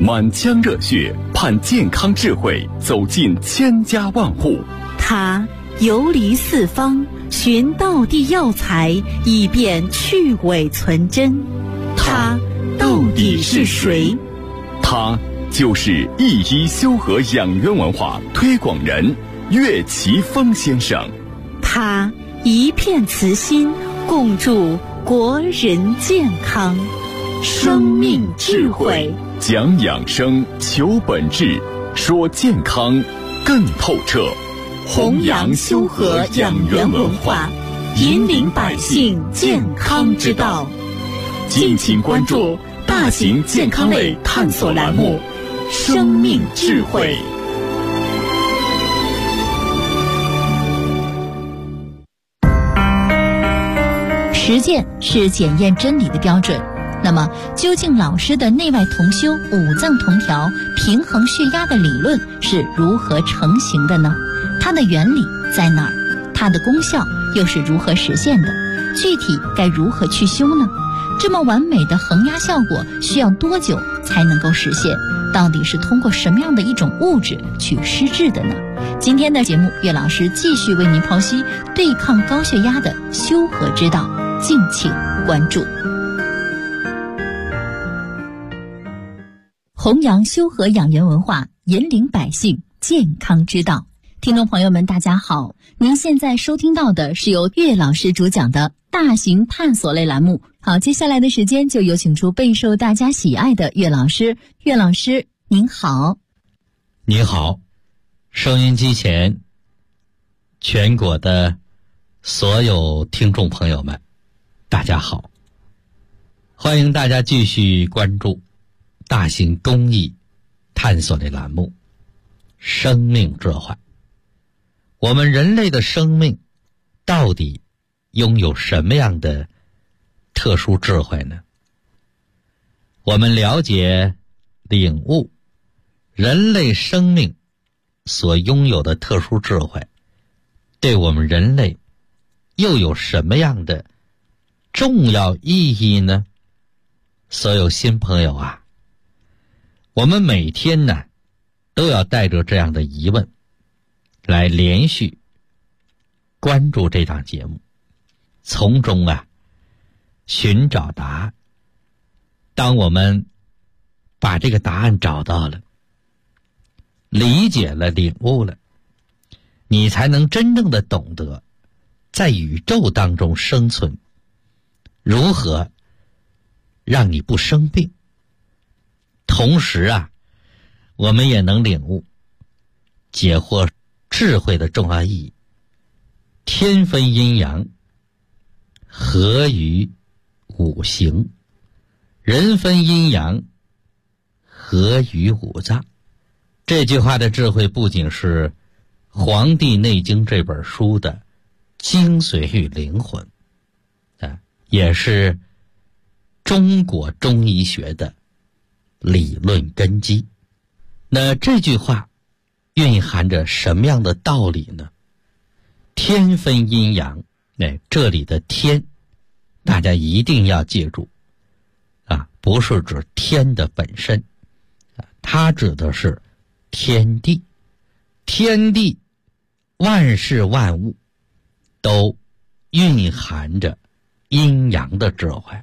满腔热血盼健康智慧走进千家万户。 他游离四方，寻道地药材，以便去伪存真。他到底是谁？ 他就是一医修和养元文化推广人岳奇峰先生。 他一片慈心，共筑国人健康。生命智慧， 讲养生，求本质，说健康更透彻。 弘扬修和养元文化，引领百姓健康之道。 敬请关注大型健康类探索栏目《生命智慧》。 实践是检验真理的标准。那么，究竟老师的内外同修、五脏同调、平衡血压的理论是如何成型的呢？它的原理在哪儿？它的功效又是如何实现的？具体该如何去修呢？这么完美的衡压效果需要多久才能够实现？到底是通过什么样的一种物质去施治的呢？今天的节目，岳老师继续为您剖析对抗高血压的修和之道，敬请关注。弘扬修和养元文化，引领百姓健康之道。听众朋友们，大家好，您现在收听到的是由岳老师主讲的大型探索类栏目。好，接下来的时间就有请出备受大家喜爱的岳老师。岳老师您好。 你好，收音机前全国的所有听众朋友们，大家好，欢迎大家继续关注大型公益探索类栏目生命智慧。我们人类的生命到底拥有什么样的特殊智慧呢？我们了解领悟人类生命所拥有的特殊智慧，对我们人类又有什么样的重要意义呢？所有新朋友啊，我们每天呢都要带着这样的疑问来连续关注这档节目，从中寻找答案。当我们把这个答案找到了，理解了，领悟了，你才能真正的懂得在宇宙当中生存，如何让你不生病。同时我们也能领悟解惑智慧的重要意义。天分阴阳，合于五行；人分阴阳，合于五脏。这句话的智慧不仅是《黄帝内经》这本书的精髓与灵魂，也是中国中医学的理论根基。那这句话蕴含着什么样的道理呢？天分阴阳，这里的天大家一定要记住不是指天的本身，它指的是天地。天地万事万物都蕴含着阴阳的智慧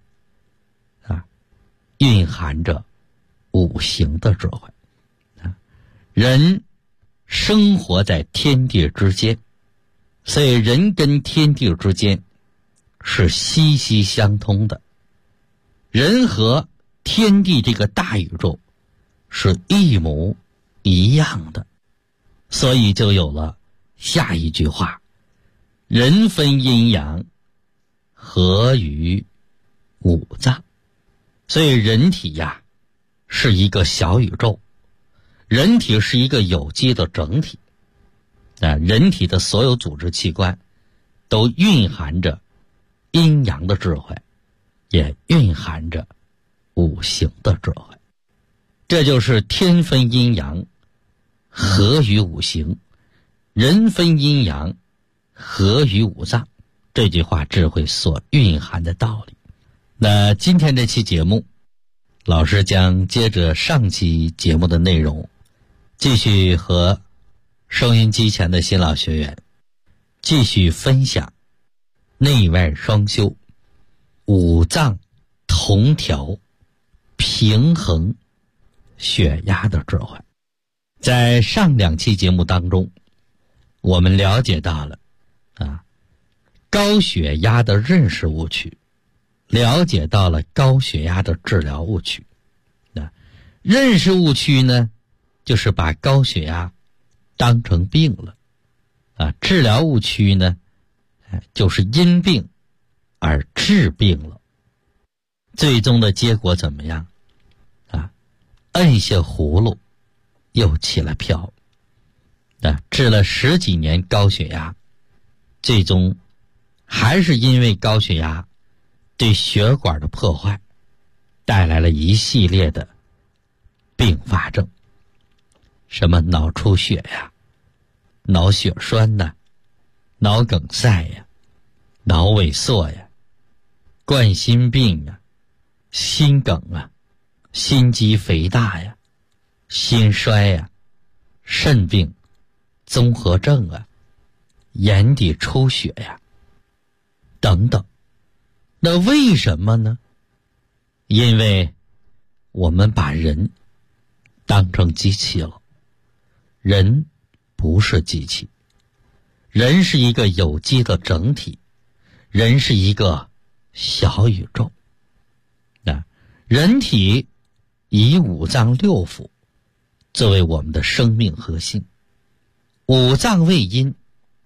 蕴含着五行的智慧。人生活在天地之间，所以人跟天地之间是息息相通的。人和天地这个大宇宙是一模一样的，所以就有了下一句话：人分阴阳，合于五脏。所以人体是一个小宇宙，人体是一个有机的整体人体的所有组织器官都蕴含着阴阳的智慧，也蕴含着五行的智慧。这就是天分阴阳，合于五行；人分阴阳，合于五脏。这句话智慧所蕴含的道理。那今天这期节目老师将接着上期节目的内容，继续和收音机前的新老学员继续分享内外双修、五脏同调、平衡血压的智慧。在上2期节目当中，我们了解到了高血压的认识误区，了解到了高血压的治疗误区。认识误区呢，就是把高血压当成病了治疗误区呢，就是因病而治病了。最终的结果怎么样摁下葫芦又起了瓢治了10几年高血压，最终还是因为高血压对血管的破坏带来了一系列的并发症，什么脑出血呀、脑血栓呐、脑梗塞呀、脑萎缩呀、冠心病啊、心梗啊、心肌肥大呀、心衰呀、肾病、综合症啊、眼底出血呀等等。那为什么呢？因为我们把人当成机器了。人不是机器，人是一个有机的整体，人是一个小宇宙。人体以5脏6腑作为我们的生命核心，5脏为阴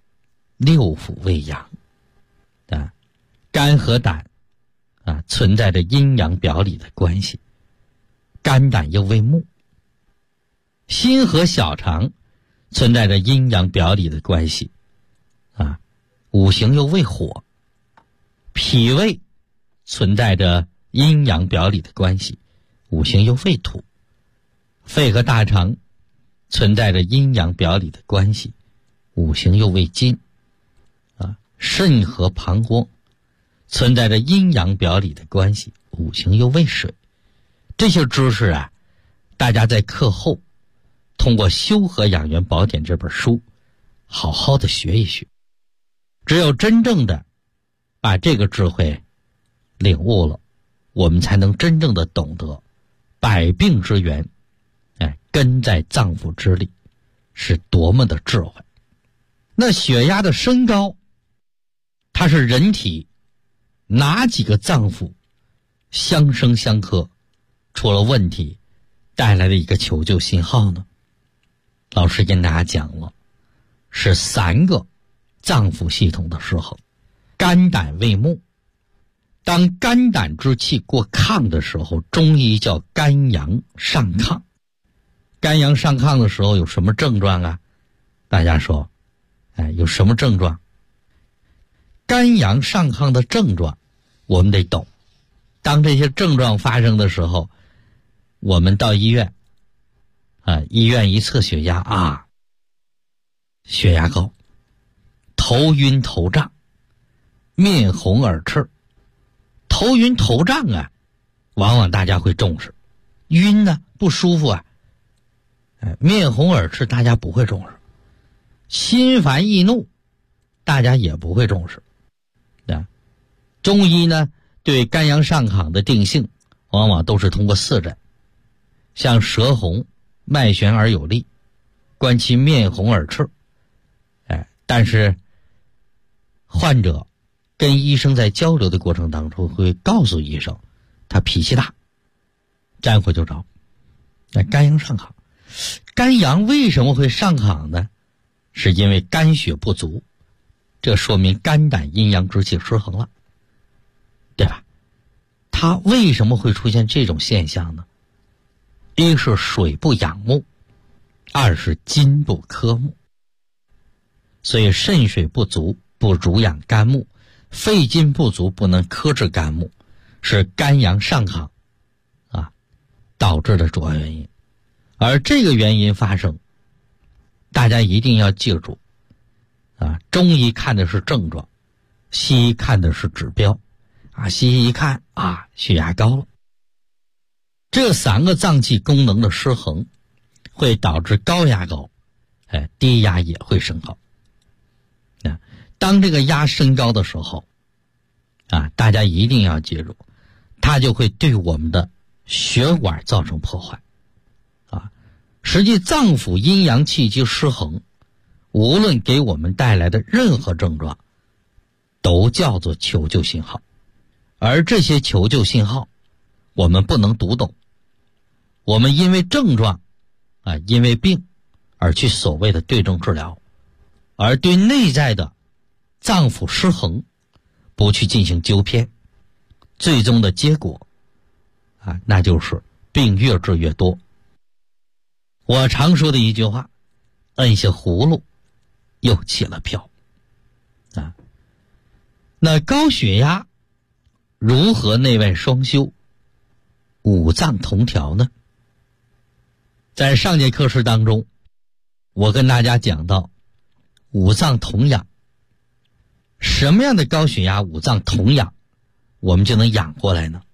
，6腑为阳肝和胆存在着阴阳表里的关系，肝胆又为木。心和小肠存在着阴阳表里的关系五行又为火。脾胃存在着阴阳表里的关系，五行又为土。肺和大肠存在着阴阳表里的关系，五行又为金肾和膀胱存在着阴阳表里的关系，五行又为水。这些知识大家在课后通过《修和养元宝典》这本书好好的学一学。只有真正的把这个智慧领悟了，我们才能真正的懂得百病之源根在脏腑之里是多么的智慧。那血压的升高，它是人体哪几个脏腑相生相克出了问题带来的一个求救信号呢？老师跟大家讲了，是3个脏腑系统的时候。肝胆为木，当肝胆之气过亢的时候，中医叫肝阳上亢。肝阳上亢的时候有什么症状大家说有什么症状？肝阳上亢的症状我们得懂。当这些症状发生的时候，我们到医院医院一测血压血压高，头晕头胀，面红耳赤。头晕头胀往往大家会重视，晕不舒服面红耳赤大家不会重视，心烦易怒大家也不会重视中医呢对肝阳上亢的定性往往都是通过4诊，像舌红、脉弦而有力，观其面红耳赤但是患者跟医生在交流的过程当中会告诉医生他脾气大，沾火就着。肝阳上亢，肝阳为什么会上亢呢？是因为肝血不足，这说明肝胆阴阳之气失衡了，对吧？它为什么会出现这种现象呢？一是水不养木，二是金不克木。所以肾水不足不濡养肝木，肺金不足不能克制肝木，是肝阳上亢导致的主要原因。而这个原因发生，大家一定要记住中医看的是症状，西医看的是指标西医一看血压高了， 这3个脏器功能的失衡，会导致高压高，低压也会升高。当这个压升高的时候，大家一定要记住，它就会对我们的血管造成破坏。实际脏腑阴阳气机失衡，无论给我们带来的任何症状，都叫做求救信号。而这些求救信号，我们不能读懂。我们因为症状，因为病而去所谓的对症治疗，而对内在的脏腑失衡不去进行纠偏，最终的结果那就是病越治越多。我常说的一句话，摁下葫芦又起了瓢。那高血压如何内外双修，五脏同调呢？在上节课时当中，我跟大家讲到五脏同养。什么样的高血压五脏同养，我们就能养过来呢？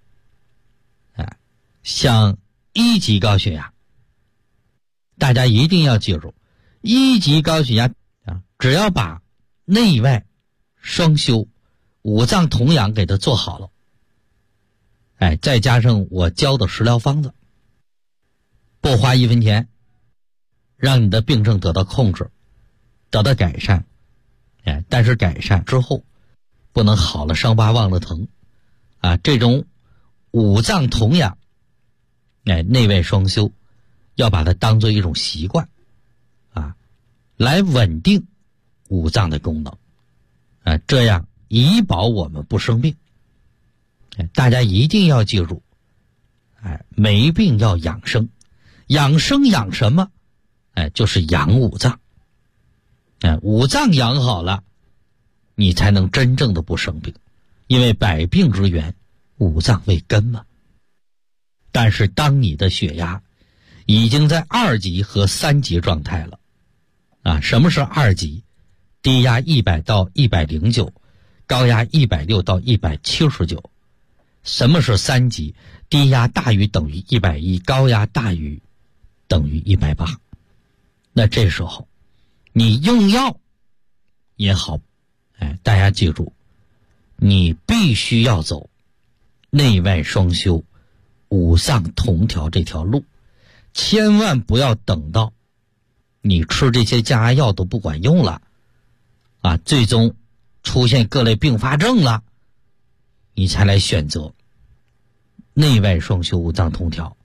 像1级高血压，大家一定要记住，1级高血压只要把内外双修、五脏同养给它做好了，再加上我教的食疗方子，不花1分钱，让你的病症得到控制，得到改善。但是改善之后，不能好了伤疤忘了疼这种五脏同养，内外双修，要把它当做一种习惯来稳定五脏的功能这样以保我们不生病。大家一定要记住没病要养生，养生养什么？就是养五脏。五脏养好了，你才能真正的不生病，因为百病之源五脏为根嘛。但是当你的血压已经在2级和3级状态了什么是2级？低压100到109，高压160到179。什么是3级？低压大于等于110，高压大于等于180。那这时候你用药也好，大家记住，你必须要走内外双修、五脏同调这条路，千万不要等到你吃这些降压药都不管用了最终出现各类并发症了，你才来选择内外双修、五脏同调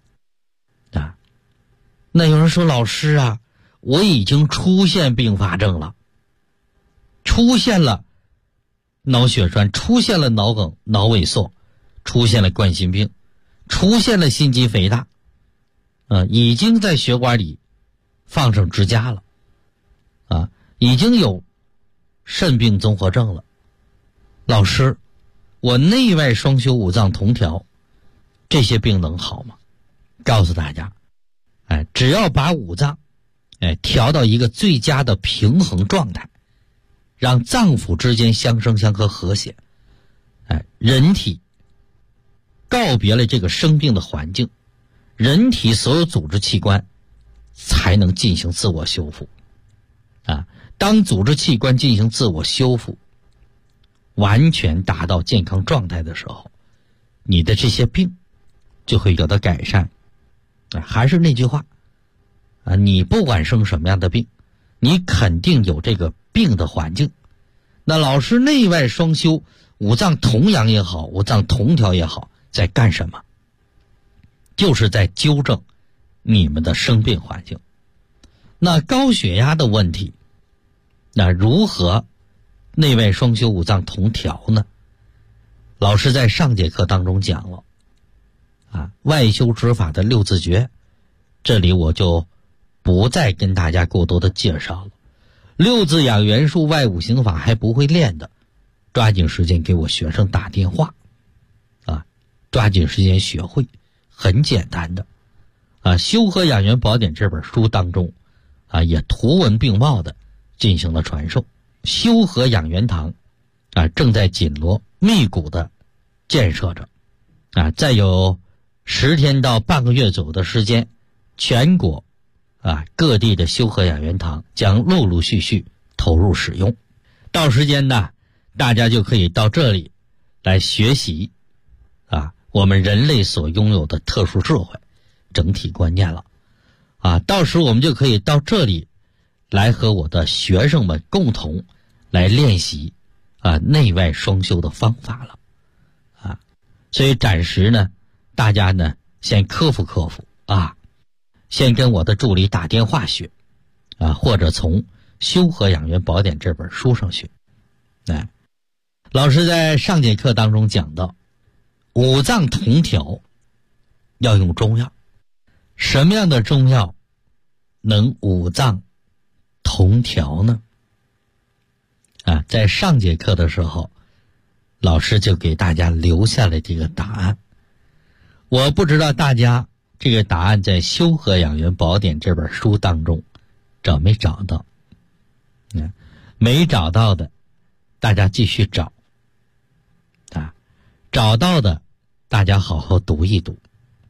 那有人说，老师我已经出现并发症了，出现了脑血栓，出现了脑梗、脑萎缩，出现了冠心病，出现了心肌肥大已经在血管里放上支架了已经有肾病综合症了。老师，我内外双修、五脏同调，这些病能好吗？告诉大家只要把五脏调到一个最佳的平衡状态，让脏腑之间相生相克和谐，人体告别了这个生病的环境，人体所有组织器官才能进行自我修复当组织器官进行自我修复，完全达到健康状态的时候，你的这些病就会得到改善还是那句话你不管生什么样的病，你肯定有这个病的环境。那老师，内外双修、五脏同养也好，五脏同调也好，在干什么？就是在纠正你们的生病环境。那高血压的问题，那如何内外双修、五脏同调呢？老师在上节课当中讲了外修之法的6字诀，这里我就不再跟大家过多的介绍了。6字养元术外五行法还不会练的，抓紧时间给我学生打电话抓紧时间学会，很简单的修和养元宝典这本书当中也图文并茂的进行了传授。修和养元堂正在紧锣密鼓的建设着再有 10天到半个月左右的时间，全国各地的修和养元堂将陆陆续续投入使用。到时间呢，大家就可以到这里来学习我们人类所拥有的特殊智慧整体观念了到时我们就可以到这里来和我的学生们共同来练习内外双修的方法了所以暂时呢，大家呢先克服先跟我的助理打电话学或者从《修和养元宝典》这本书上学。老师在上节课当中讲到，五脏同调要用中药。什么样的中药能五脏同调呢？在上节课的时候，老师就给大家留下了这个答案。我不知道大家这个答案在《修和养元宝典》这本书当中找没找到？没找到的，大家继续找找到的，大家好好读一读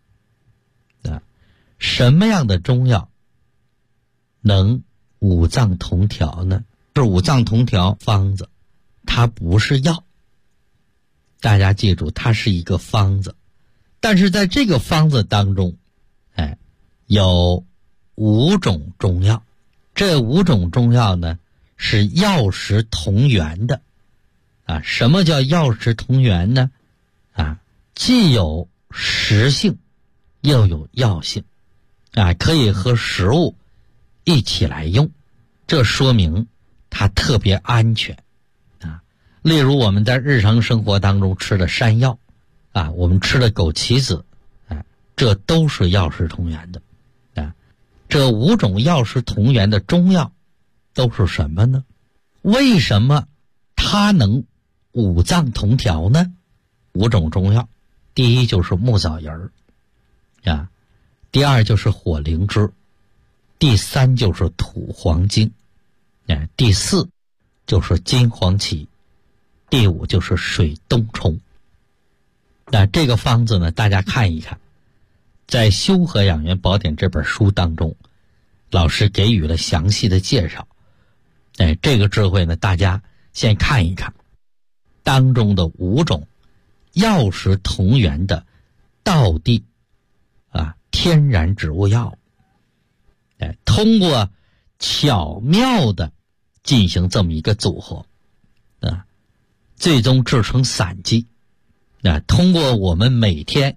什么样的中药能五脏同调呢？是五脏同调方子，它不是药。大家记住，它是一个方子，但是在这个方子当中有5种中药。这5种中药呢是药食同源的什么叫药食同源呢？既有食性又有药性可以和食物一起来用，这说明它特别安全例如我们在日常生活当中吃的山药我们吃的枸杞子这都是药食同源的这5种药食同源的中药都是什么呢？为什么它能五脏同调呢？5种中药，第一就是木枣仁第二就是火灵芝，第3就是土黄精第4就是金黄芪，第5就是水冬虫。这个方子呢，大家看一看，在《修和养元宝典》这本书当中，老师给予了详细的介绍这个智慧呢，大家先看一看当中的5种药食同源的道地天然植物药通过巧妙的进行这么一个组合最终制成散剂通过我们每天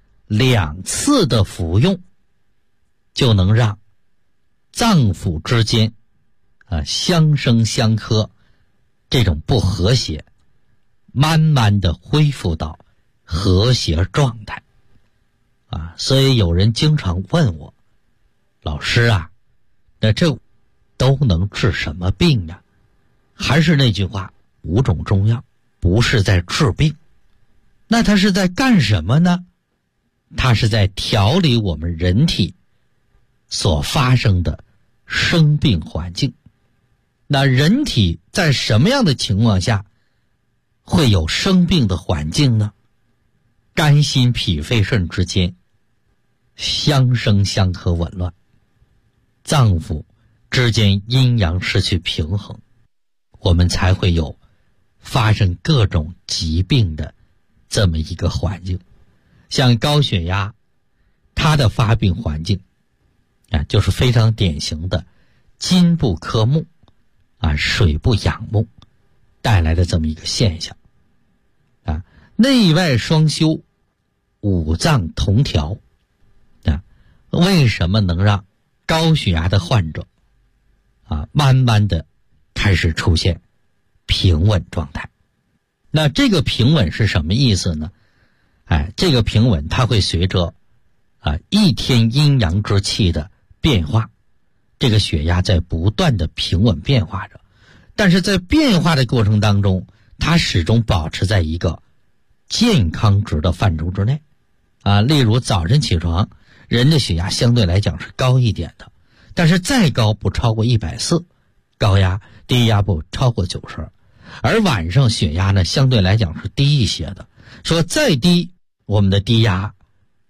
2次的服用，就能让脏腑之间相生相克这种不和谐慢慢的恢复到和谐状态所以有人经常问我，老师那这都能治什么病呢？还是那句话，5种中药不是在治病，那它是在干什么呢？它是在调理我们人体所发生的生病环境。那人体在什么样的情况下会有生病的环境呢？肝心脾肺肾之间相生相克紊乱，脏腑之间阴阳失去平衡，我们才会有发生各种疾病的这么一个环境。像高血压，它的发病环境就是非常典型的金不克木水不养木带来的这么一个现象内外双修，五脏同调为什么能让高血压的患者慢慢的开始出现平稳状态？那这个平稳是什么意思呢？这个平稳它会随着一天阴阳之气的变化，这个血压在不断的平稳变化着，但是在变化的过程当中，它始终保持在一个健康值的范畴之内例如早晨起床，人的血压相对来讲是高一点的，但是再高不超过140，高压低压不超过90，而晚上血压呢相对来讲是低一些的，说再低我们的低压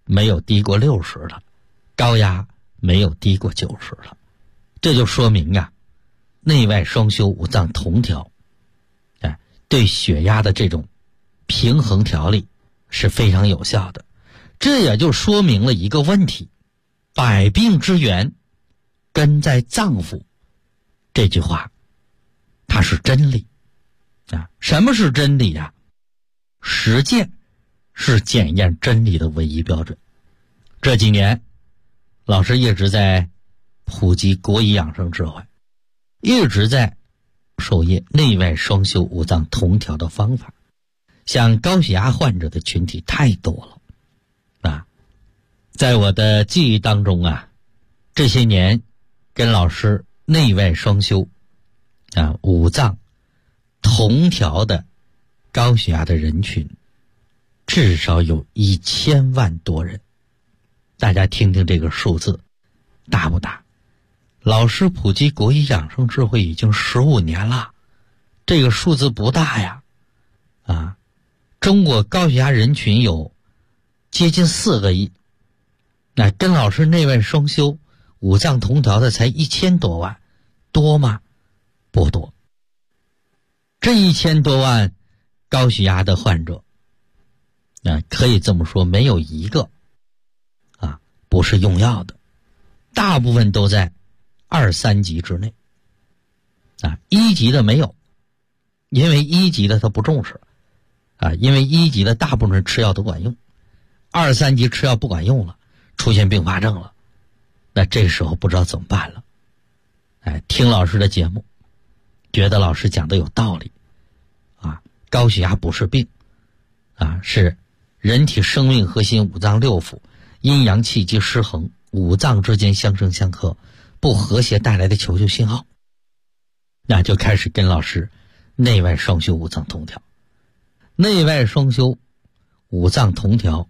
没有低过60的，高压没有低过90的。这就说明啊，内外双修五脏同调，对血压的这种平衡调理是非常有效的。这也就说明了一个问题，百病之源根在脏腑，这句话它是真理啊。什么是真理啊？实践是检验真理的唯一标准。这几年老师一直在普及国医养生智慧，一直在授业内外双修五脏同调的方法。像高血压患者的群体太多了啊，在我的记忆当中啊，这些年跟老师内外双修啊五脏同调的高血压的人群至少有1000万多人。大家听听这个数字大不大？老师普及国医养生智慧已经15年了，这个数字不大呀啊！中国高血压人群有接近4个亿，那跟老师内外双修五脏同调的才1000多万，多吗？不多。这1000多万高血压的患者，那可以这么说，没有一个啊不是用药的，大部分都在2、3级之内啊，1级的没有，因为1级的他不重视啊，因为1级的大部分人吃药都管用，2、3级吃药不管用了，出现并发症了，那这时候不知道怎么办了。听老师的节目，觉得老师讲的有道理啊，高血压不是病啊，是人体生命核心五脏六腑阴阳气机失衡，五脏之间相生相克不和谐带来的求救信号。那就开始跟老师内外双修五脏同调。内外双修五脏同调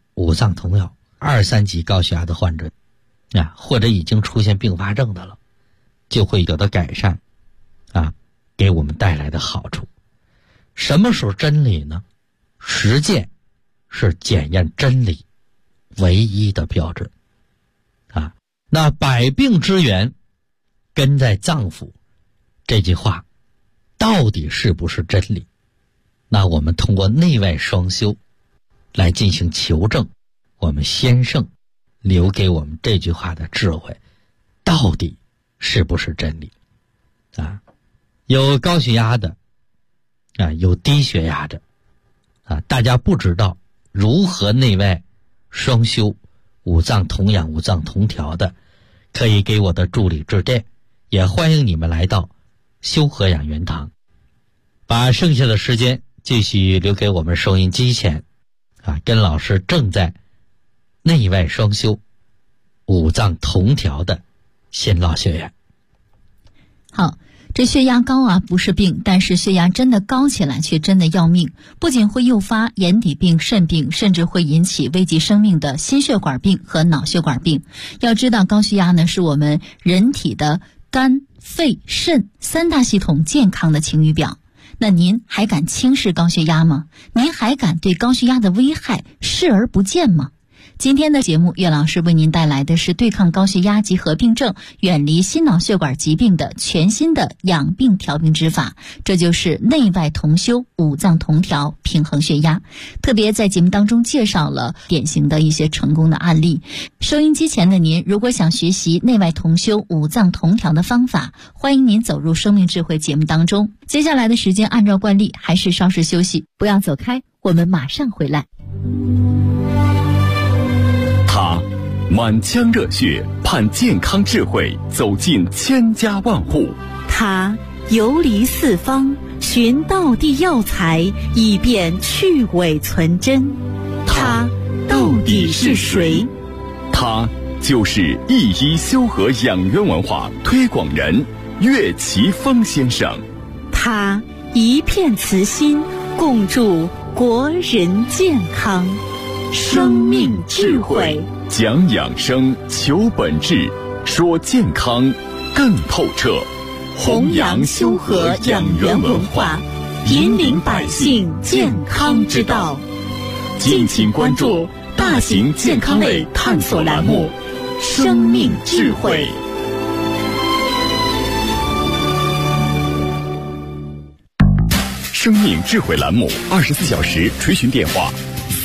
，2、3级高血压的患者啊，或者已经出现并发症的了，就会有的改善啊，给我们带来的好处。什么是真理呢？实践是检验真理唯一的标准啊。那百病之源根在脏腑，这句话到底是不是真理？那我们通过内外双修来进行求证，我们先生留给我们这句话的智慧到底是不是真理啊？有高血压的啊，有低血压的啊，大家不知道如何内外双修五脏同养五脏同调的，可以给我的助理致电，也欢迎你们来到修和养元堂，把剩下的时间继续留给我们收音机前啊，跟老师正在内外双修五脏同调的新老学员。 好，这血压高啊不是病，但是血压真的高起来却真的要命，不仅会诱发眼底病、肾病，甚至会引起危及生命的心血管病和脑血管病。要知道高血压呢是我们人体的肝、肺、肾3大系统健康的晴雨表。那您还敢轻视高血压吗？您还敢对高血压的危害视而不见吗？今天的节目，岳老师为您带来的是对抗高血压及合并症、远离心脑血管疾病的全新的养病调病之法，这就是内外同修、五脏同调、平衡血压。特别在节目当中介绍了典型的一些成功的案例。收音机前的您，如果想学习内外同修、五脏同调的方法，欢迎您走入生命智慧节目当中。接下来的时间，按照惯例还是稍事休息，不要走开，我们马上回来。 他满腔热血盼健康智慧走进千家万户， 他游离四方寻道地药材以便去伪存真，他到底是谁？ 他就是一医修和养元文化推广人岳奇峰先生。 他一片慈心共筑国人健康，生命智慧， 讲养生，求本质，说健康更透彻， 弘扬修和养元文化，引领百姓健康之道。敬请关注大型健康类探索栏目《生命智慧》。生命智慧栏目24小时垂询电话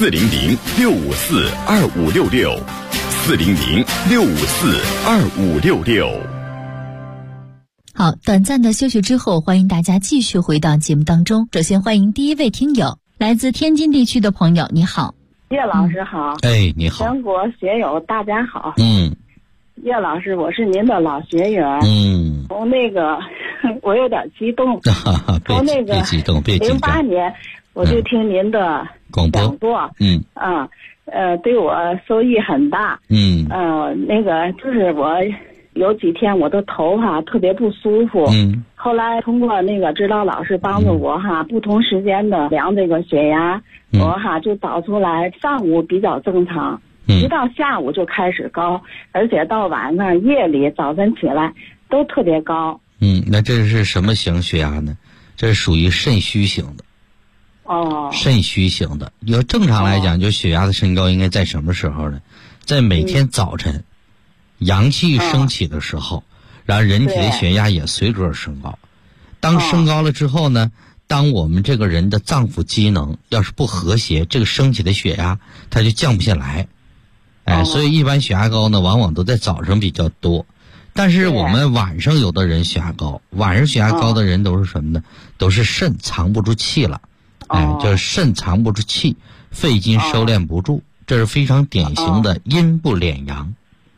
：400-654-2566，400-654-2566。 好，短暂的休息之后，欢迎大家继续回到节目当中。首先欢迎第一位听友，来自天津地区的朋友，你好。 叶老师好。 哎，你好。 全国学友大家好。叶老师，我是您的老学员。从那个我有点激动。从那个别激动，别紧张。 08年我就听您的广播。 对我收益很大。那个就是我有几天我的头特别不舒服。后来通过那个指导老师帮助我不同时间的量这个血压，我就找出来上午比较正常，一到下午就开始高，而且到晚上、夜里、早晨起来都特别高。 那这是什么型血压呢？这是属于肾虚型的。肾虚型的，要正常来讲，就血压的升高应该在什么时候呢？在每天早晨，阳气升起的时候，然后人体的血压也随之而升高。当升高了之后呢，当我们这个人的脏腑机能要是不和谐，这个升起的血压它就降不下来。所以一般血压高呢，往往都在早上比较多。但是我们晚上有的人血压高，晚上血压高的人都是什么呢？都是肾藏不住气了。就是肾藏不住气，肺经收敛不住，这是非常典型的阴不敛阳。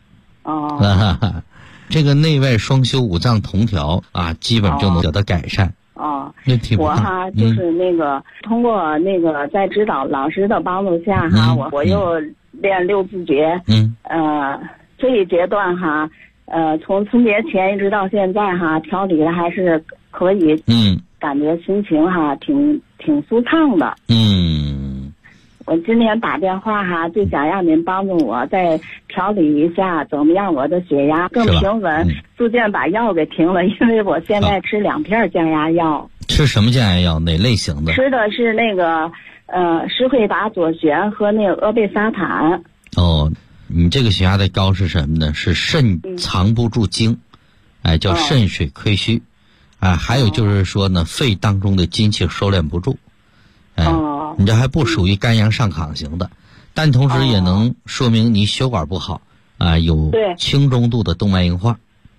这个内外双修、五脏同调基本就能得到改善。那挺不错。 就是那个通过那个在指导老师的帮助下我又练六字诀。这一阶段从春节前一直到现在调理的还是可以。感觉心情挺舒畅的。我今天打电话就想让您帮助我再调理一下，怎么样我的血压更平稳。逐渐把药给停了，因为我现在吃2片降压药。 吃什么降压药？哪类型的？ 吃的是那个施惠达左旋和那个阿贝沙坦。 你这个血压的高是什么呢？是肾藏不住精，叫肾水亏虚。还有就是说呢，肺当中的精气收敛不住。你这还不属于肝阳上亢型的，但同时也能说明你血管不好有轻中度的动脉硬化。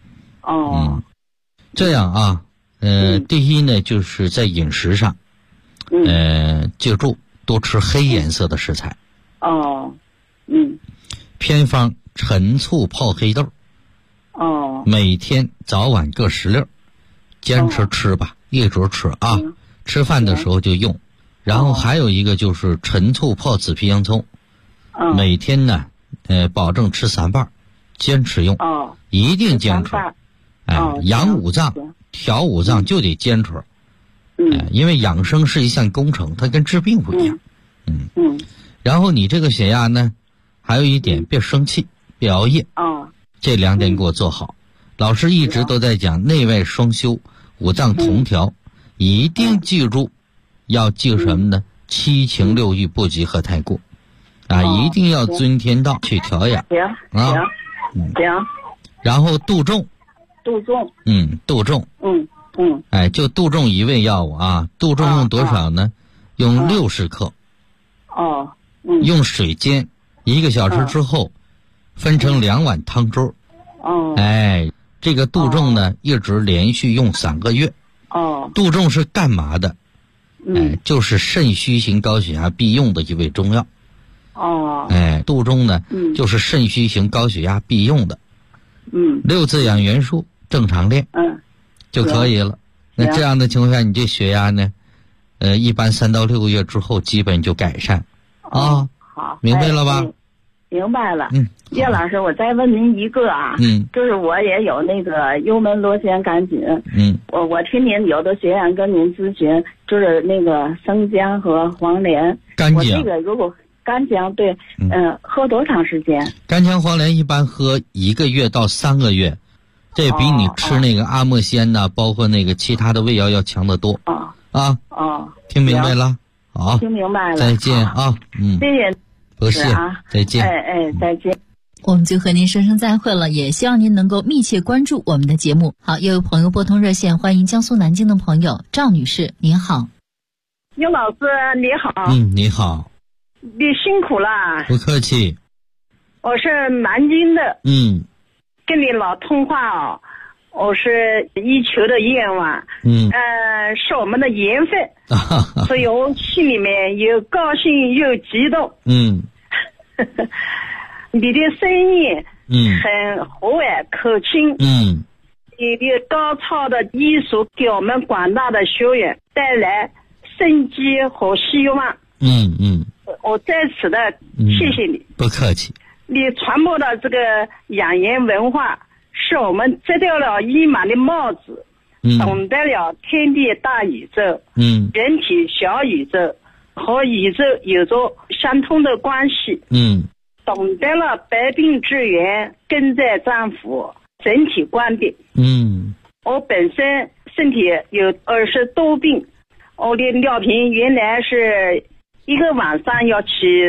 这样第一呢，就是在饮食上记住多吃黑颜色的食材。偏方陈醋泡黑豆。每天早晚各10粒，坚持吃吧，一直吃吃饭的时候就用。然后还有一个就是陈醋泡紫皮洋葱。每天呢保证吃3瓣，坚持用。一定坚持。养五脏调五脏就得坚持。因为养生是一项工程，它跟治病不一样。然后你这个血压呢，还有一点，别生气，别熬夜。这2点给我做好。老师一直都在讲内外双修、五脏同调，一定记住，要记什么呢？7情6欲不及和太过。一定要遵天道去调养。 行。 然后度重。 度重。 就度重一味药物度重用多少呢？用60克。用水煎1个小时之后，分成2碗汤粥。这个度重呢，一直连续用3个月。度重是干嘛的？就是肾虚型高血压必用的一味中药。度重呢，就是肾虚型高血压必用的。6字养元术正常练，就可以了。那这样的情况下，你这血压呢，一般3到6个月之后基本就改善。好，明白了吧？ 明白了。叶老师，我再问您一个就是我也有那个幽门螺旋杆菌。我听您有的学员跟您咨询，就是那个生姜和黄连。 干姜。 我这个如果干姜对，喝多长时间？ 干姜黄连一般喝1个月到3个月，这比你吃那个阿莫仙包括那个其他的胃药要强得多。听明白了？好， 听明白了。 再见谢谢。 不谢啊， 再见。 再见。 我们就和您说声再会了，也希望您能够密切关注我们的节目。好，又有朋友拨通热线，欢迎江苏南京的朋友赵女士，您好。 尤老师你好。 你好。 你辛苦了。 不客气。 我是南京的。跟你老通话哦，我是一求的愿望。是我们的缘分。所以我心里面又高兴又激动。你的声音很和蔼可亲。你的高超的艺术给我们广大的学员带来生机和希望。我在此的谢谢你。 不客气。 你传播的这个养颜文化，是我们摘掉了衣满的帽子，懂得了天地大宇宙，人体小宇宙和宇宙有着相通的关系。懂得了百病之源根在脏腑，整体观点。我本身身体有20多病，我的尿频原来是一个晚上要起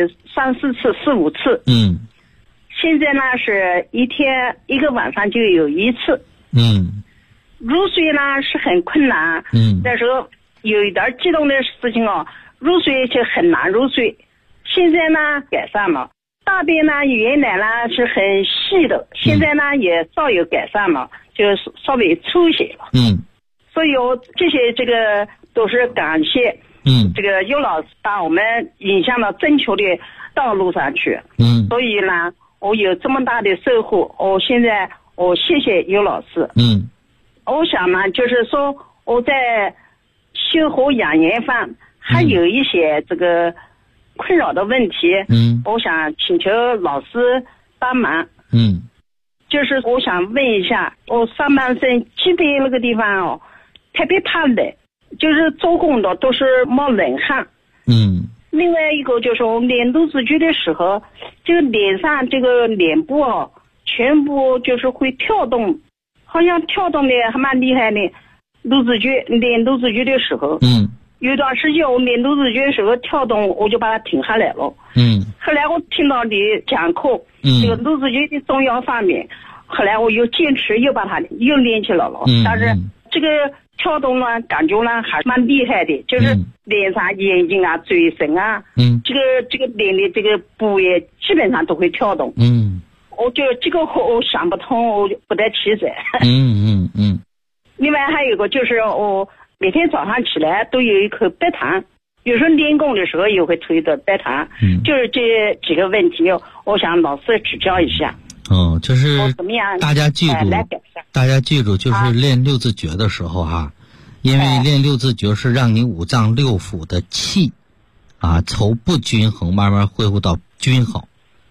3、4次、4、5次。现在呢是一天一个晚上就有1次。入睡呢是很困难。那时候有一点激动的事情哦，入睡就很难入睡。现在呢改善了。大便呢原来呢是很细的，现在呢也稍有改善了，就是稍微粗些了。所以我这些这个都是感谢这个尤老师把我们引向了正确的道路上去。所以呢我有这么大的收获，现在我谢谢尤老师。我想呢就是说我在修和养颜方还有一些这个困扰的问题。我想请求老师帮忙。就是我想问一下，我上半身脊背那个地方哦，特别怕冷，就是做工的都是冒冷汗。另外一个就是我练肚子举的时候，这个脸上这个脸部哦，全部就是会跳动，好像跳动的还蛮厉害的。练肚子举的时候，有段时间我练肚子举的时候跳动，我就把它停下来了。后来我听到你讲课，这个肚子举的重要方面，后来我又坚持又把它又练起来了。但是这个跳动呢，感觉呢还是蛮厉害的，就是脸上、眼睛啊、嘴唇啊，这个脸的这个部位基本上都会跳动。我就这个我想不通，我就不得其解。另外还有一个就是我每天早上起来都有一口白糖，有时候练功的时候也会推的白糖。就是这几个问题，我想老师指教一下。 就是怎么样大家记住，就是练六字诀的时候因为练六字诀是让你五脏六腑的气从不均衡慢慢恢复到均衡。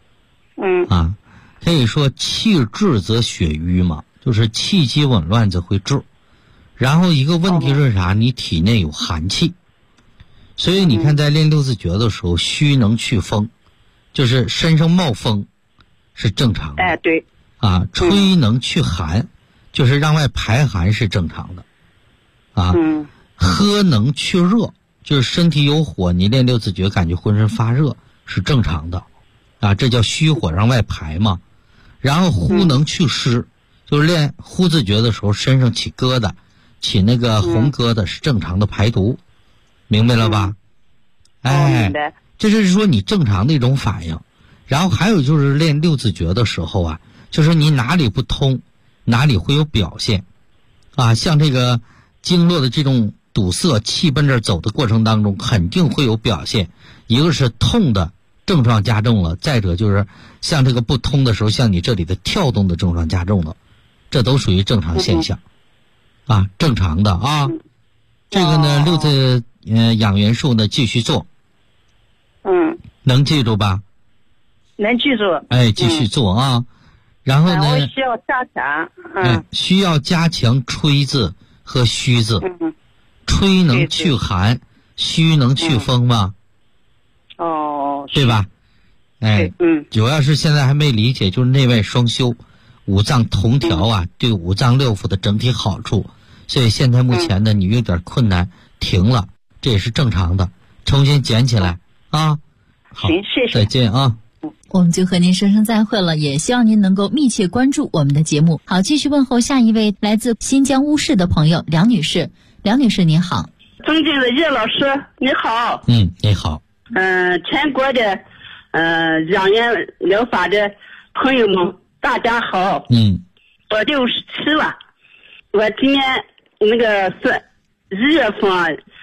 可以说气滞则血瘀嘛，就是气机紊乱则会滞。然后一个问题是啥？你体内有寒气，所以你看在练六字诀的时候，虚能去风，就是身上冒风是正常的。 对。 吹能去寒，就是让外排寒是正常的。喝能去热，就是身体有火，你练六字诀感觉浑身发热是正常的。这叫虚火让外排嘛。然后呼能去湿，就是练呼字诀的时候身上起疙瘩，起那个红疙瘩是正常的排毒。明白了吧？ 明白。 这就是说你正常的一种反应。然后还有就是练六字诀的时候就是你哪里不通哪里会有表现像这个经络的这种堵塞，气奔这儿走的过程当中肯定会有表现。一个是痛的症状加重了，再者就是像这个不通的时候，像你这里的跳动的症状加重了，这都属于正常现象正常的这个呢六字养元术呢继续做。能记住吧？ 能记住。 继续做然后呢我需要加强。 需要加强吹字和虚字。吹能去寒，虚能去风吗？对吧？主要是现在还没理解，就是内外双修，五脏同调对五脏六腑的整体好处。所以现在目前呢，你有点困难，停了，这也是正常的，重新捡起来好， 行，谢谢， 再见啊。 我们就和您说声再会了，也希望您能够密切关注我们的节目。好，继续问候下一位来自新疆乌市的朋友梁女士。梁女士您好。 尊敬的叶老师你好。 你好。 全国的养颜疗法的朋友们大家好。我67了，我今年那个是1月份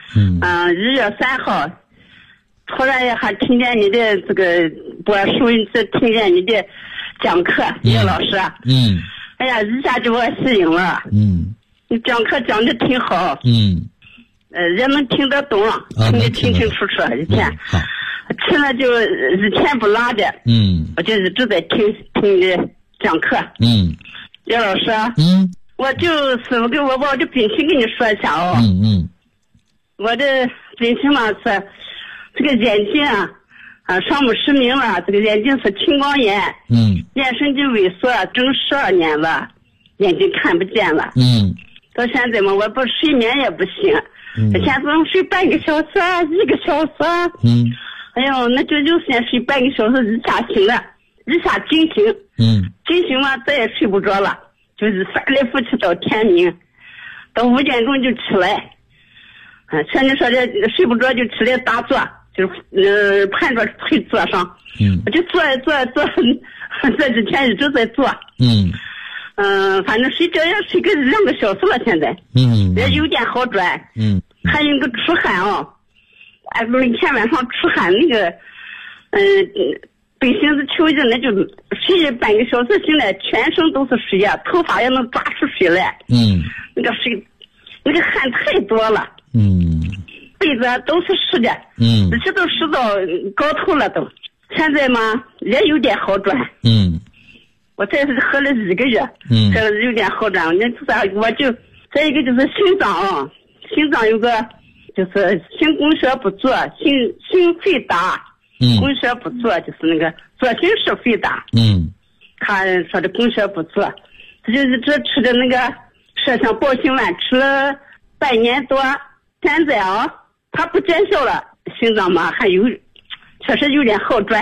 1月3号突然还听见你的这个播收音机，听见你的讲课，叶老师。哎呀，一下就把我吸引了。你讲课讲的挺好。也能听得懂，听得清清楚楚。以前听了就一天不落的。我就一直在听你的讲课。叶老师。我就是我的病情跟你说一下哦。我的病情嘛是这个眼睛双目失明了，这个眼睛是青光眼。眼神经萎缩，整12年了，眼睛看不见了。到现在嘛，我不睡眠也不行。以前总睡半个小时1个小时。哎呦，那就先睡半个小时，一下醒了，一下惊醒。惊醒嘛，再也睡不着了，就是翻来覆去到天明，到5点钟就起来。像你说的睡不着就起来打坐，就是盘着腿坐上。我就坐，这几天一直在坐。反正睡觉也睡个2个小时了，现在。也有点好转。还有一个出汗每天晚上出汗那个，背心子抽筋，那就睡半个小时醒来，全身都是水呀，头发也能抓出水来。那个水，那个汗太多了。被子都是湿的。而且都湿到高头了都。现在嘛也有点好转。我这是喝了1个月。这个有点好转。我就再一个就是心脏有个就是心供血不足，心肺大。供血不足就是那个左心室肺大。他说的供血不足，这就是这吃的那个麝香保心丸吃了半年多，现在他不见效了，心脏嘛还有确实有点好转。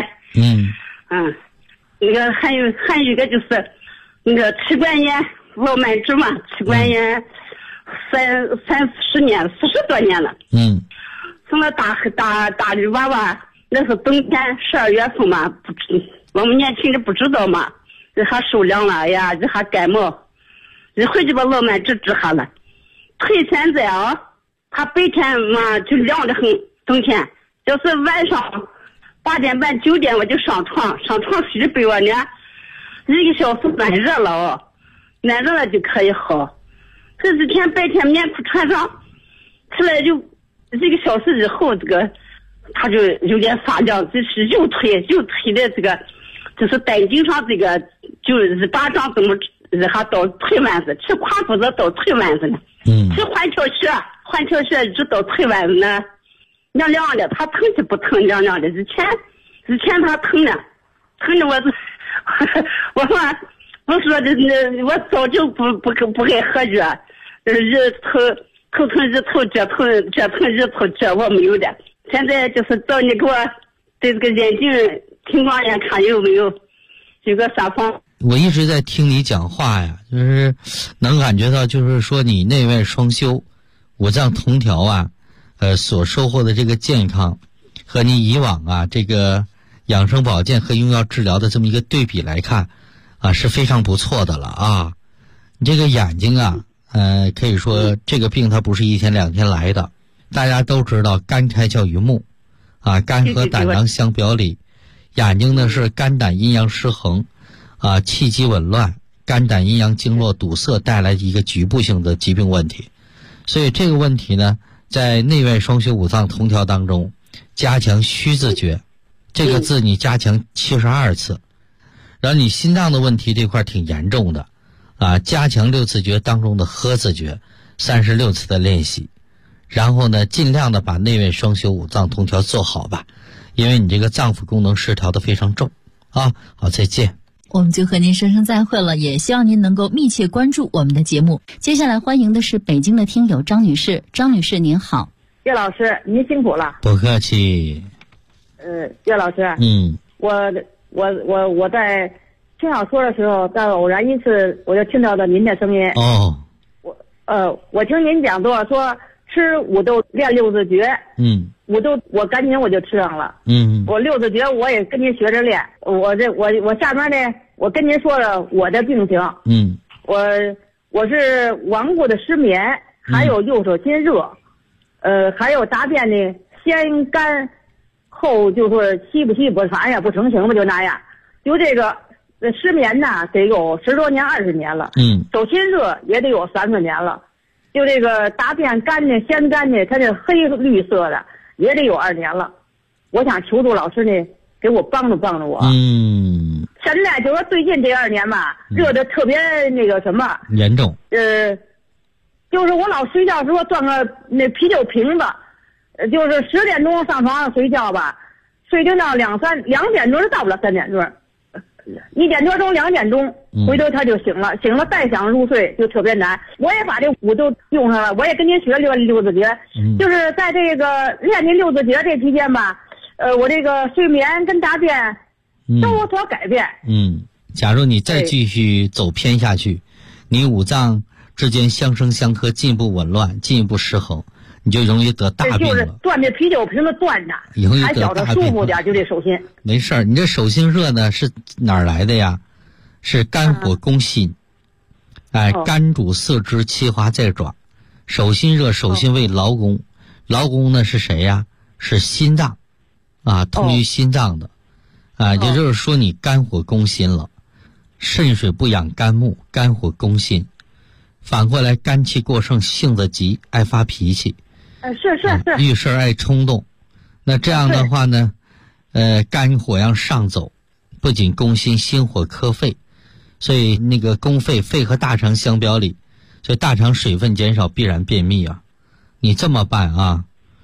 那个还有一个就是那个气管炎老慢支嘛，气管炎30年40多年了。生了大女娃娃，那是冬天12月份嘛，我们年轻的不知道嘛，这还受凉了，哎呀，这还感冒，一会就把老慢支治下了。腿现在他白天嘛就凉得很，冬天就是晚上8点半9点我就上床睡的被窝呢，1个小时暖热了暖热了就可以好。这几天白天棉裤穿上起来就1个小时以后，这个他就有点发凉，就是右腿的这个就是胆经上这个就一巴掌这么还到腿腕子，吃胯骨子到腿腕子呢。吃环条穴一直到腿腕子呢，凉凉的，他疼就不疼，凉凉的。以前他疼呢，疼的我说的我早就不爱喝药，头疼日头这疼日头这我没有的。现在就是找你给我对这个眼睛青光眼看有没有个啥方。 我一直在听你讲话呀，就是能感觉到，就是说你内外双修、五脏同调所收获的这个健康，和你以往这个养生保健和用药治疗的这么一个对比来看是非常不错的了你这个眼睛可以说这个病它不是1天2天来的。大家都知道肝开窍于目肝和胆囊相表里，眼睛呢是肝胆阴阳失衡气机紊乱，肝胆阴阳经络堵塞带来一个局部性的疾病问题。所以这个问题呢，在内外双修五脏同调当中，加强虚字诀这个字你加强72次。然后你心脏的问题这块挺严重的加强6字诀当中的呵字诀36次的练习。然后呢，尽量的把内外双修五脏同调做好吧，因为你这个脏腑功能失调的非常重好，再见。 我们就和您说声再会了，也希望您能够密切关注我们的节目。接下来欢迎的是北京的听友张女士。张女士您好。 叶老师您辛苦了。 不客气。 岳老师。我在听小说的时候，在偶然一次，我就听到了您的声音。我听您讲说吃五豆练六字诀。五豆我赶紧我就吃上了。我六字诀我也跟您学着练。我下面呢，我跟您说了我的病情。我是顽固的失眠，还有右手心热，还有大便呢先干后就是稀不反正也不成形吧，就那样。就这个失眠呢得有10多年20年了。手心热也得有30年了。就这个大便干呢先干呢，它这黑绿色的也得有2年了。我想求助老师呢给我帮助我。现在就说最近这2年吧，热的特别那个什么严重。 就是我老睡觉时候装个那啤酒瓶子，就是10点钟上床上睡觉吧，睡到2点钟到不了3点钟，1点多钟2点钟，回头他就醒了再想入睡就特别难。我也把这五都用上了，我也跟您学六字诀，就是在这个练这六字诀这期间吧，我这个睡眠跟大便都有所改变。 假如你再继续走偏下去，你五脏之间相生相克，进一步紊乱，进一步失衡，你就容易得大病了。 就是断这啤酒瓶子断着，还觉得舒服点，就这手心。 没事儿，你这手心热呢是哪儿来的呀？是肝火攻心。肝主四肢，七华在爪。手心热，手心为劳宫，劳宫呢是谁呀？是心脏，通于心脏的。也就是说你肝火攻心了，肾水不养肝木，肝火攻心。反过来肝气过盛，性子急，爱发脾气。 是遇事爱冲动。那这样的话呢，肝火要上走，不仅攻心，心火克肺，所以那个攻肺，肺和大肠相表里，所以大肠水分减少必然便秘啊。你这么办啊？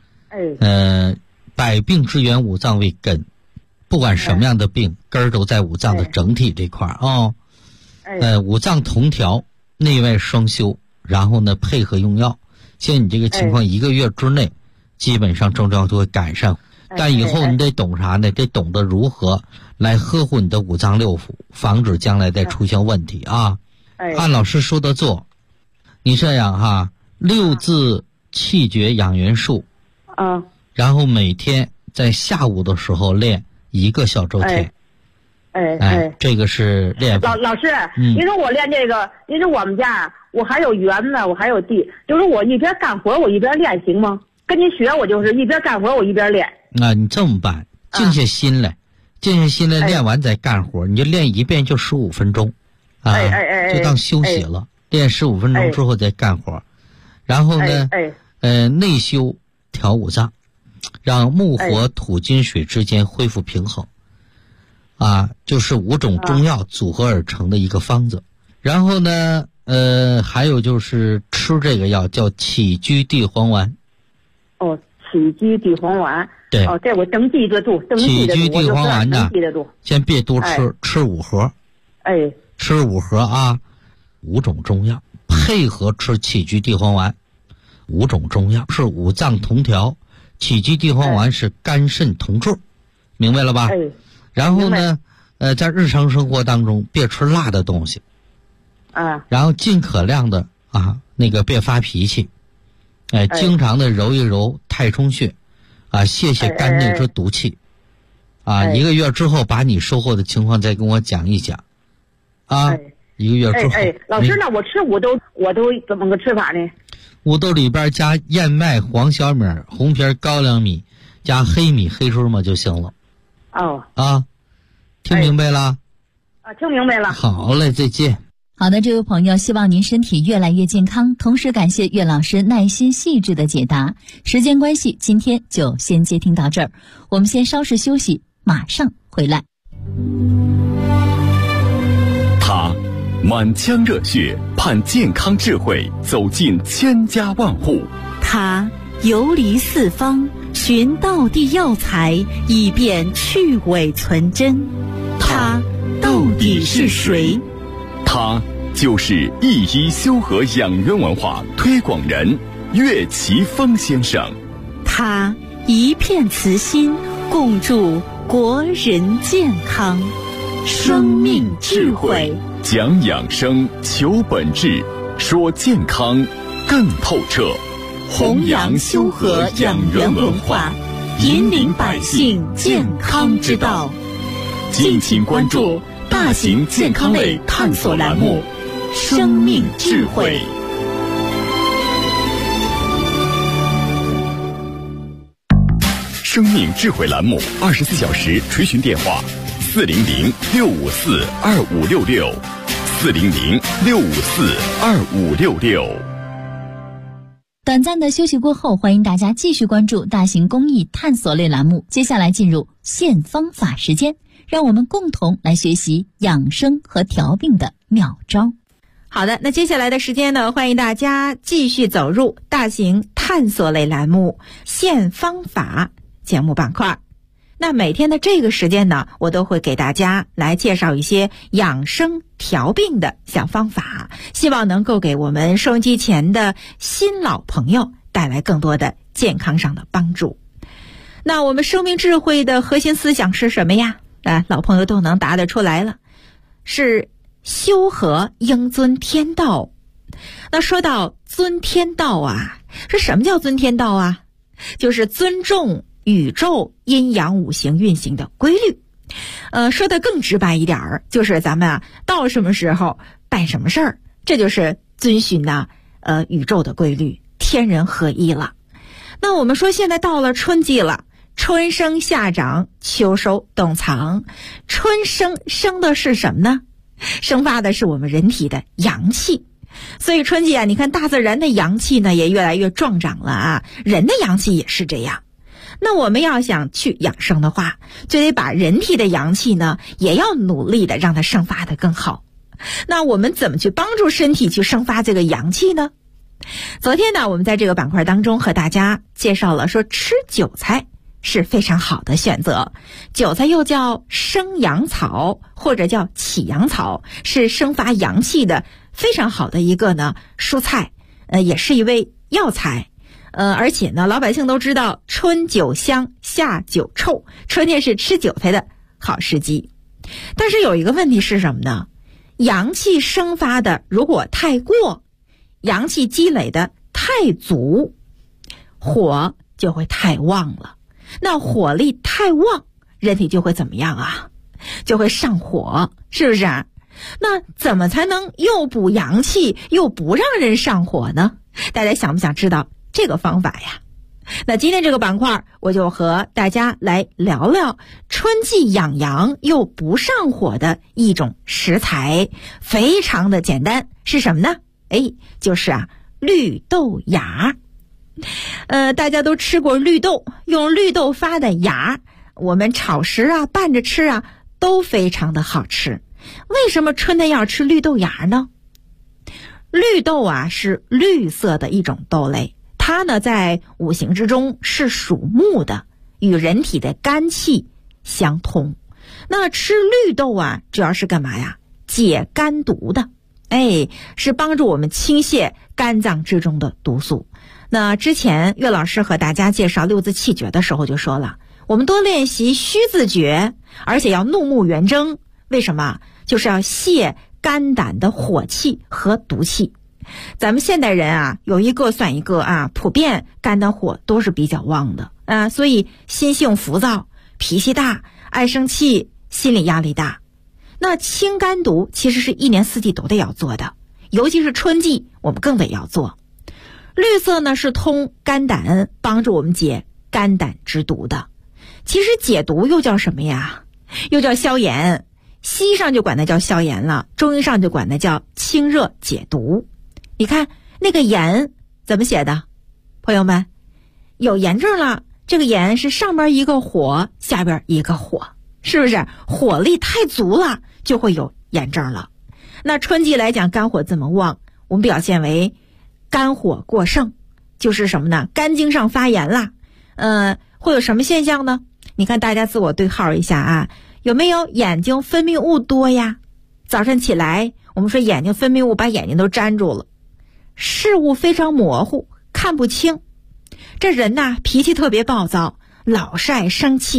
百病之源五脏为根，不管什么样的病，根儿都在五脏的整体这块啊。五脏同调，内外双修，然后呢配合用药。现在你这个情况1个月之内，基本上症状都会改善。但以后你得懂啥呢？得懂得如何来呵护你的五脏六腑，防止将来再出现问题啊。按老师说的做，你这样哈，6字气诀养元术，然后每天在下午的时候练1个小周天。这个是练法。 老师，您说我练这个，您说我们家我还有园子，我还有地，就是我一边干活我一边练行吗？跟您学，我就是一边干活我一边练。 你这么办，静下心来，练完再干活，你就练一遍就15分钟，就当休息了。练15分钟之后再干活，然后呢，内修调五脏，让木火土金水之间恢复平衡。就是5种中药组合而成的一个方子。然后呢，还有就是吃这个药叫起居地黄丸。 起居地黄丸。 对。 这我登记得住。 起居地黄丸呢，先别多吃，吃5盒。吃5盒啊，5种中药配合吃起居地黄丸。5种中药是五脏同调，起居地黄丸是肝肾同治，明白了吧？然后呢，在日常生活当中别吃辣的东西，然后尽可量的别发脾气，经常的揉一揉太冲穴，泄肝内之毒气，1个月之后把你收获的情况再跟我讲一讲，1个月之后。 老师，那我吃五豆，我都怎么个吃法呢？ 五豆里边加燕麦、黄小米、红皮高粱米，加黑米、黑芝麻就行了。听明白了？ 听明白了。 好嘞，再见。 好的，这位朋友，希望您身体越来越健康，同时感谢岳老师耐心细致的解答。时间关系，今天就先接听到这儿，我们先稍事休息，马上回来。 他满腔热血，盼健康智慧走进千家万户。 他游离四方，寻道地药材，以便去伪存真。他到底是谁？ 他就是一医修和养元文化推广人岳奇峰先生。 他一片慈心， 共筑国人健康。生命智慧， 讲养生，求本质，说健康更透彻。 弘扬修和养元文化，引领百姓健康之道。敬请关注大型健康类探索栏目《生命智慧》。 生命智慧栏目24小时垂询电话：400-654-2566，400-654-2566。 短暂的休息过后，欢迎大家继续关注大型公益探索类栏目。接下来进入现方法时间，让我们共同来学习养生和调病的妙招。 好的，那接下来的时间呢，欢迎大家继续走入大型探索类栏目现方法节目板块。那每天的这个时间呢，我都会给大家来介绍一些养生调病的小方法，希望能够给我们收音机前的新老朋友带来更多的健康上的帮助。那我们生命智慧的核心思想是什么呀？老朋友都能答得出来了，是修和应尊天道。那说到尊天道啊，是什么叫尊天道啊？就是尊重宇宙阴阳五行运行的规律。说的更直白一点儿，就是咱们到什么时候办什么事儿，这就是遵循宇宙的规律，天人合一了。那我们说现在到了春季了，春生夏长秋收冬藏。春生的是什么呢？生发的是我们人体的阳气。所以春季你看大自然的阳气呢也越来越壮长了人的阳气也是这样。那我们要想去养生的话，就得把人体的阳气呢也要努力的让它生发的更好。那我们怎么去帮助身体去生发这个阳气呢？昨天呢，我们在这个板块当中和大家介绍了说吃韭菜是非常好的选择。韭菜又叫生阳草或者叫起阳草，是生发阳气的非常好的一个呢蔬菜，也是一味药材。而且呢，老百姓都知道春韭香，夏韭臭，春天是吃韭菜的好时机。但是有一个问题是什么呢？阳气生发的如果太过，阳气积累的太足，火就会太旺了。那火力太旺，人体就会怎么样啊？就会上火，是不是啊？那怎么才能又补阳气又不让人上火呢？大家想不想知道这个方法呀？那今天这个板块我就和大家来聊聊春季养阳又不上火的一种食材，非常的简单，是什么呢？就是绿豆芽。大家都吃过绿豆，用绿豆发的芽，我们炒食拌着吃都非常的好吃。为什么春天要吃绿豆芽呢？绿豆是绿色的一种豆类，它呢在五行之中是属木的，与人体的肝气相通。那吃绿豆主要是干嘛呀？解肝毒的，是帮助我们清泻肝脏之中的毒素。那之前岳老师和大家介绍六字气诀的时候就说了，我们多练习虚字诀，而且要怒目圆睁。为什么？就是要泻肝胆的火气和毒气。咱们现代人有一个算一个普遍肝胆火都是比较旺的所以心性浮躁，脾气大，爱生气，心理压力大。那清肝毒其实是一年四季都得要做的，尤其是春季我们更得要做。绿色呢是通肝胆，帮助我们解肝胆之毒的。其实解毒又叫什么呀？又叫消炎。西医上就管它叫消炎了，中医上就管它叫清热解毒。你看那个炎怎么写的？朋友们，有炎症了，这个炎是上边一个火，下边一个火，是不是？火力太足了，就会有炎症了。那春季来讲，肝火这么旺，我们表现为肝火过盛，就是什么呢？肝经上发炎了。会有什么现象呢？你看大家自我对号一下有没有眼睛分泌物多呀？早晨起来，我们说眼睛分泌物把眼睛都粘住了，视物非常模糊，看不清。这人脾气特别暴躁，老是爱生气，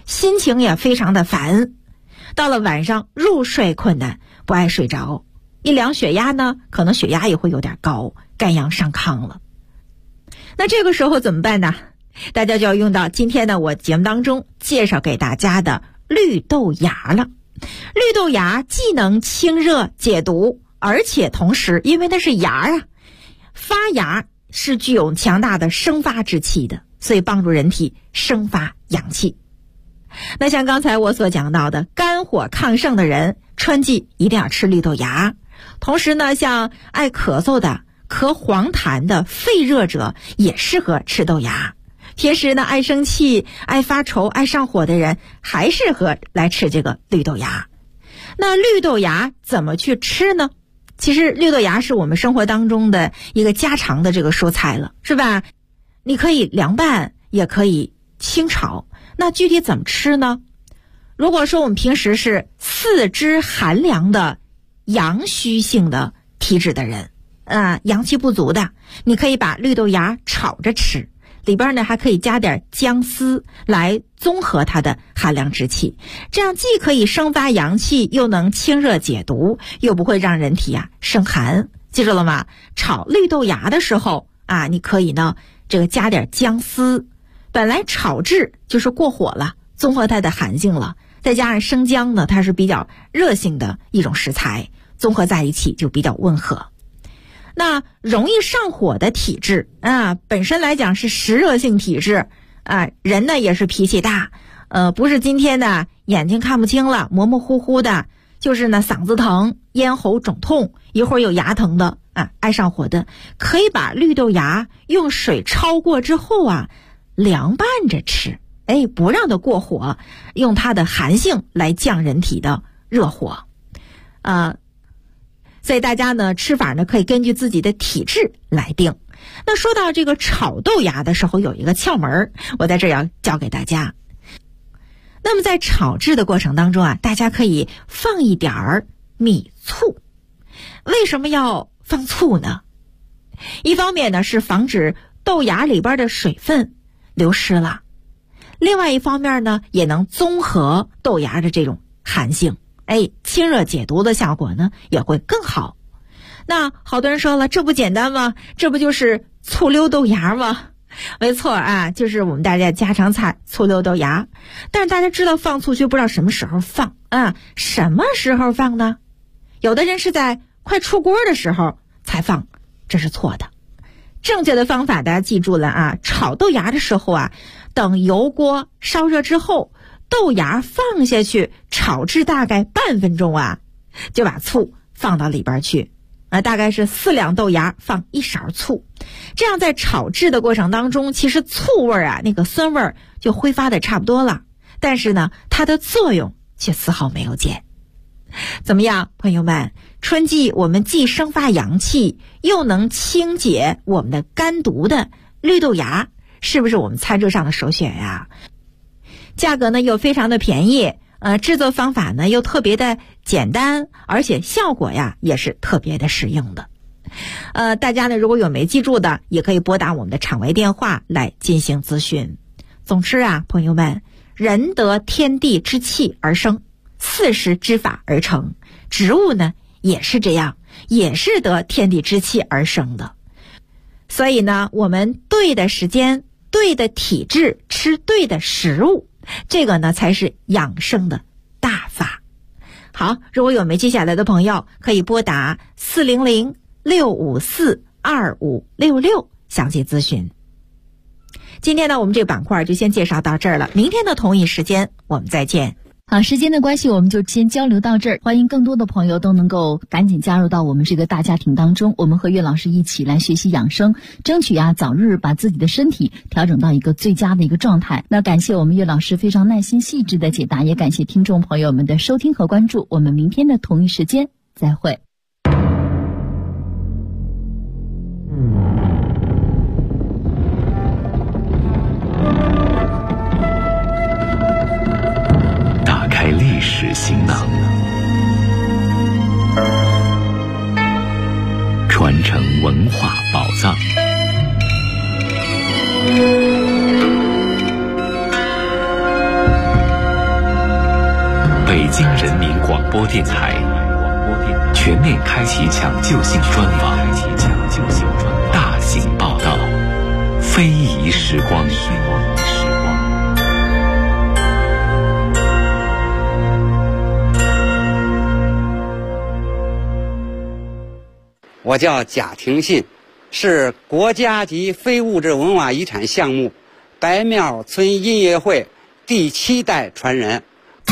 心情也非常的烦，到了晚上入睡困难，不爱睡着，一量血压呢，可能血压也会有点高，肝阳上亢了。那这个时候怎么办呢？大家就要用到今天呢我节目当中介绍给大家的绿豆芽了。绿豆芽既能清热解毒，而且同时因为它是芽啊，发芽是具有强大的生发之气的，所以帮助人体生发阳气。那像刚才我所讲到的，肝火亢盛的人春季一定要吃绿豆芽。同时呢，像爱咳嗽的、咳黄痰的、肺热者也适合吃豆芽。平时呢，爱生气、爱发愁、爱上火的人还适合来吃这个绿豆芽。那绿豆芽怎么去吃呢？其实绿豆芽是我们生活当中的一个家常的这个蔬菜了，是吧？你可以凉拌，也可以清炒。那具体怎么吃呢？如果说我们平时是四肢寒凉的阳虚性的体质的人，阳气不足的，你可以把绿豆芽炒着吃，里边呢还可以加点姜丝来综合它的寒凉之气，这样既可以生发阳气，又能清热解毒，又不会让人体生寒。记住了吗？炒绿豆芽的时候你可以呢这个加点姜丝，本来炒制就是过火了，综合它的寒性了，再加上生姜呢，它是比较热性的一种食材，综合在一起就比较温和。那容易上火的体质本身来讲是湿热性体质人呢也是脾气大，不是今天的眼睛看不清了，模模糊糊的，就是呢嗓子疼、咽喉肿痛，一会儿有牙疼的爱上火的，可以把绿豆芽用水焯过之后凉拌着吃，不让它过火，用它的寒性来降人体的热火所以大家呢吃法呢可以根据自己的体质来定。那说到这个炒豆芽的时候，有一个窍门，我在这要教给大家。那么在炒制的过程当中大家可以放一点米醋。为什么要放醋呢？一方面呢是防止豆芽里边的水分流失了，另外一方面呢也能综合豆芽的这种寒性，清热解毒的效果呢也会更好。那好多人说了，这不简单吗？这不就是醋溜豆芽吗？没错就是我们大家家常菜醋溜豆芽。但是大家知道放醋却不知道什么时候放什么时候放呢？有的人是在快出锅的时候才放，这是错的。正确的方法大家记住了炒豆芽的时候等油锅烧热之后，豆芽放下去炒制大概半分钟就把醋放到里边去大概是4两豆芽放1勺醋，这样在炒制的过程当中，其实醋味那个酸味就挥发的差不多了，但是呢它的作用却丝毫没有减。怎么样朋友们，春季我们既生发阳气，又能清解我们的肝毒的绿豆芽，是不是我们餐桌上的首选价格呢又非常的便宜，制作方法呢又特别的简单，而且效果也是特别的实用的。大家呢如果有没记住的，也可以拨打我们的场外电话来进行咨询。总之朋友们，人得天地之气而生，4时之法而成，植物呢也是这样，也是得天地之气而生的。所以呢我们对的时间、对的体质，吃对的食物，这个呢才是养生的大法。好，如果有没记下来的朋友，可以拨打400-654-2566详细咨询。今天呢我们这个板块就先介绍到这儿了，明天的同一时间我们再见。 好，时间的关系我们就先交流到这儿，欢迎更多的朋友都能够赶紧加入到我们这个大家庭当中，我们和岳老师一起来学习养生，争取早日把自己的身体调整到一个最佳的一个状态。那感谢我们岳老师非常耐心细致的解答，也感谢听众朋友们的收听和关注，我们明天的同一时间再会。 历史行囊，传承文化宝藏。 北京人民广播电台全面开启抢救性专访，大型报道，非遗时光。 我叫贾廷信，是国家级非物质文化遗产项目白庙村音乐会第7代传人。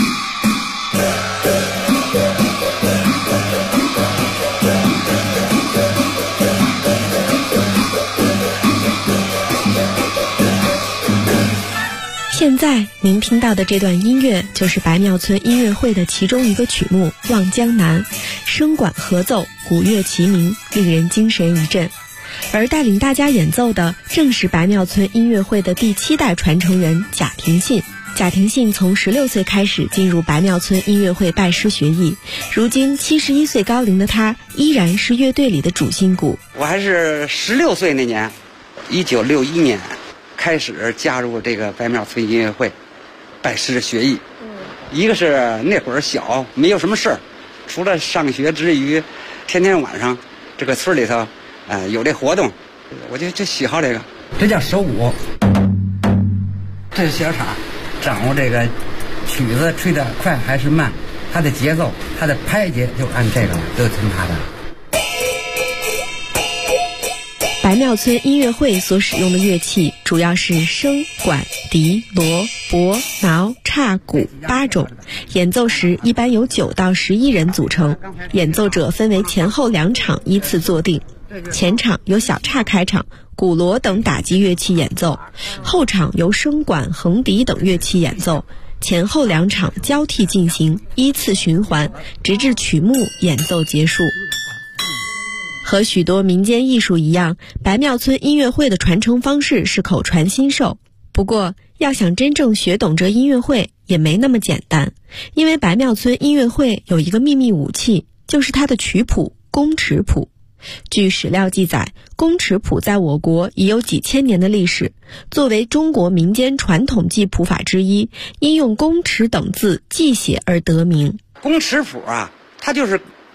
现在您听到的这段音乐就是白庙村音乐会的其中一个曲目《望江南》，声管合奏，鼓乐齐鸣，令人精神一振。而带领大家演奏的正是白庙村音乐会的第7代传承人贾廷信。贾廷信从16岁开始进入白庙村音乐会拜师学艺，如今71岁高龄的他依然是乐队里的主心骨。 我还是16岁那年，1961年开始加入这个白庙村音乐会拜师学艺。一个是那会儿小，没有什么事儿，除了上学之余，天天晚上这个村里头有这活动，我就喜好这个。这叫手鼓，这是小叉，掌握这个曲子吹得快还是慢，它的节奏，它的拍节就按这个都听它的。 白庙村音乐会所使用的乐器主要是笙、管、笛、锣、钹、挠、叉、鼓8种，演奏时一般由9到11人组成，演奏者分为前后2场依次坐定。前场由小叉开场，鼓锣等打击乐器演奏，后场由笙管、横笛等乐器演奏，前后2场交替进行，依次循环，直至曲目演奏结束。和许多民间艺术一样，白庙村音乐会的传承方式是口传心授。不过，要想真正学懂这音乐会也没那么简单，因为白庙村音乐会有一个秘密武器，就是它的曲谱宫尺谱。据史料记载，宫尺谱在我国已有几千年的历史，作为中国民间传统记谱法之一，因用宫尺等字记写而得名。 宫尺谱啊，它就是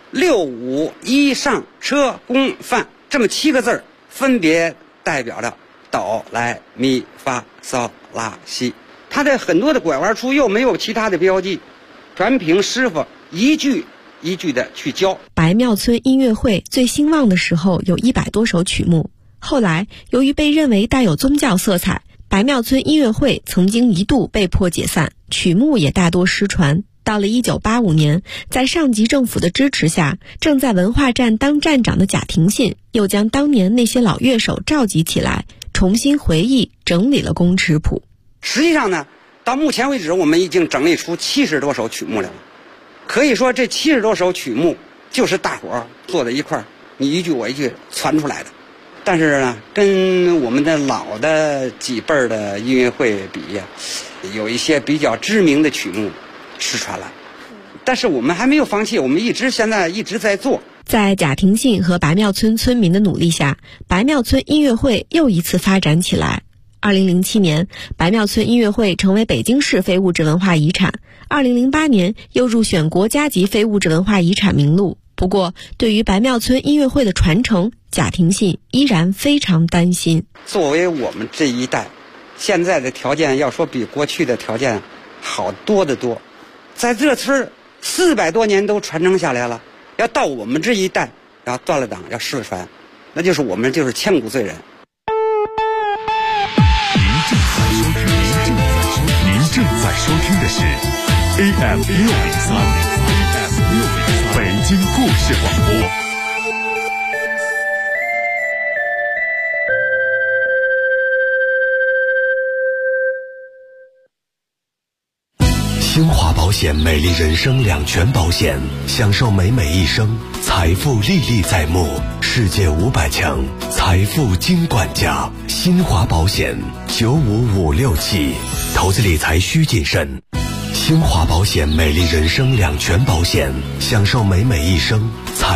6、5、1上车宫范这么7个字，分别代表着哆来咪发嗦拉西。它的很多的拐弯处又没有其他的标记，全凭师傅一句一句的去教。 白庙村音乐会最兴旺的时候有100多首曲目，后来由于被认为带有宗教色彩，白庙村音乐会曾经一度被迫解散，曲目也大多失传。到了1985年，在上级政府的支持下，正在文化站当站长的贾廷信又将当年那些老乐手召集起来，重新回忆整理了宫尺谱。 实际上呢，到目前为止我们已经整理出70多首曲目来了。可以说这70多首曲目就是大伙儿坐在一块儿，你一句我一句传出来的。但是呢，跟我们的老的几辈儿的音乐会比呀，有一些比较知名的曲目失传了，但是我们还没有放弃，我们现在一直在做。 在贾廷信和白庙村村民的努力下，白庙村音乐会又一次发展起来。2007年，白庙村音乐会成为北京市非物质文化遗产，2008年又入选国家级非物质文化遗产名录。不过，对于白庙村音乐会的传承，贾廷信依然非常担心。 作为我们这一代，现在的条件要说比过去的条件好多得多。在这村400多年都传承下来了，要到我们这一代要断了档，要失了传，那就是我们就是千古罪人。 您正在收听的是 AM 603北京故事广播。 新华保险美丽人生2全保险，享受美美一生，财富历历在目，世界500强，财富金管家。新华保险95567，投资理财需谨慎。新华保险美丽人生2全保险，享受美美一生。